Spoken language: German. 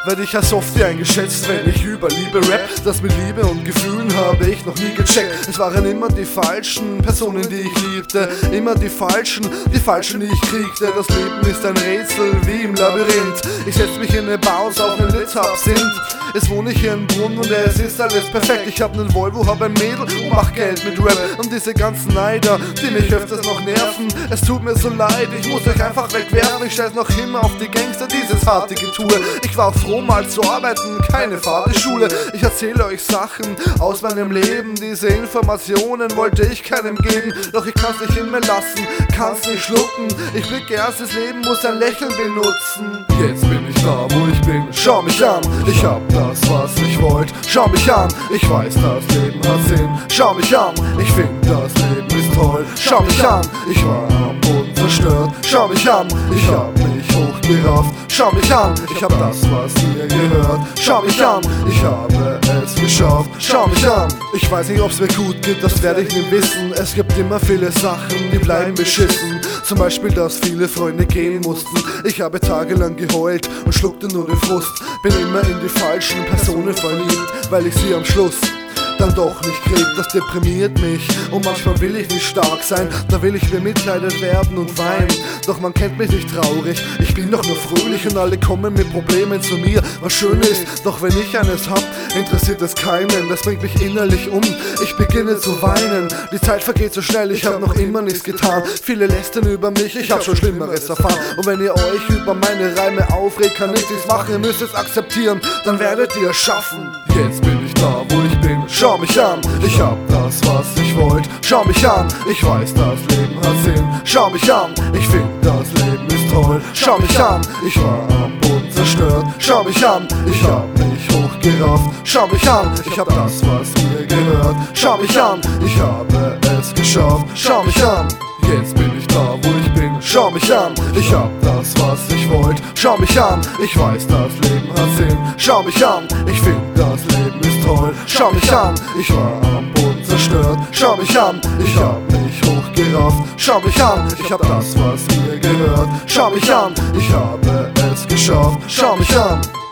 werd ich als Softie eingeschätzt, wenn ich über Liebe rap. Das mit Liebe und Gefühlen habe ich noch nie gecheckt. Es waren immer die falschen Personen, die ich liebte, immer die falschen, die ich kriegte. Das Leben ist ein Rätsel wie im Labyrinth. Ich setz mich in eine Baus auf einen Litz-Absinth. Jetzt wohne ich hier in Brunn und es ist alles perfekt. Ich hab nen Volvo, hab ein Mädel und mach Geld mit Rap. Und diese ganzen Neider, die mich öfters noch nerven, es tut mir so leid, ich muss euch einfach wegwerfen. Ich stell's noch immer auf die Gangster, dieses harte Getue. Ich war froh mal zu arbeiten, keine Fahrschule. Ich erzähle euch Sachen aus meinem Leben. Diese Informationen wollte ich keinem geben, doch ich kann's nicht in mir lassen, kann's nicht schlucken. Ich blicke erst, das Leben muss ein Lächeln benutzen. Jetzt bin ich da, wo ich bin, schau mich an. Ich hab das, was ich wollte, schau mich an. Ich weiß, das Leben hat Sinn, schau mich an. Ich find, das Leben ist toll, schau mich an. Ich war am Boden zerstört, schau mich an. Ich hab mich hochgerafft, schau mich an. Ich hab das, was ihr gehört, schau mich an. Ich habe es geschafft, schau mich an. Ich weiß nicht, ob's mir gut geht, das werde ich nie wissen. Es gibt immer viele Sachen, die bleiben beschissen. Zum Beispiel, dass viele Freunde gehen mussten. Ich habe tagelang geheult und schluckte nur den Frust. Bin immer in die falschen Personen verliebt, weil ich sie am Schluss dann doch nicht krieg, das deprimiert mich. Und manchmal will ich nicht stark sein, da will ich bemitleidet werden und weinen. Doch man kennt mich nicht traurig, ich bin doch nur fröhlich. Und alle kommen mit Problemen zu mir, was schön ist. Doch wenn ich eines hab, interessiert es keinen. Das bringt mich innerlich um, ich beginne zu weinen. Die Zeit vergeht so schnell, ich hab noch immer nichts getan. Viele lästern über mich, ich hab schon Schlimmeres erfahren. Und wenn ihr euch über meine Reime aufregt, kann ich nichts machen, ihr müsst es akzeptieren, dann werdet ihr es schaffen. Jetzt bin ich da, wo ich bin, schau mich an. Ich hab das, was ich wollte, schau mich an. Ich weiß, das Leben hat Sinn, schau mich an. Ich find, das Leben ist toll, schau mich an. Ich war am Boden zerstört, schau mich an. Ich hab mich hochgerafft, schau mich an. Ich hab das, was ihr gehört, schau mich an. Ich habe es geschafft, schau mich an. Jetzt bin ich da, wo ich bin, schau mich an. Ich hab das, was ich wollte, schau mich an. Ich weiß, das Leben hat Sinn, schau mich an. Ich find, das Leben ist toll, schau mich an. Ich war am Boden zerstört, schau mich an. Ich hab mich hochgerafft, schau mich an. Ich hab das, was ihr gehört, schau mich an. Ich habe es geschafft, schau mich an.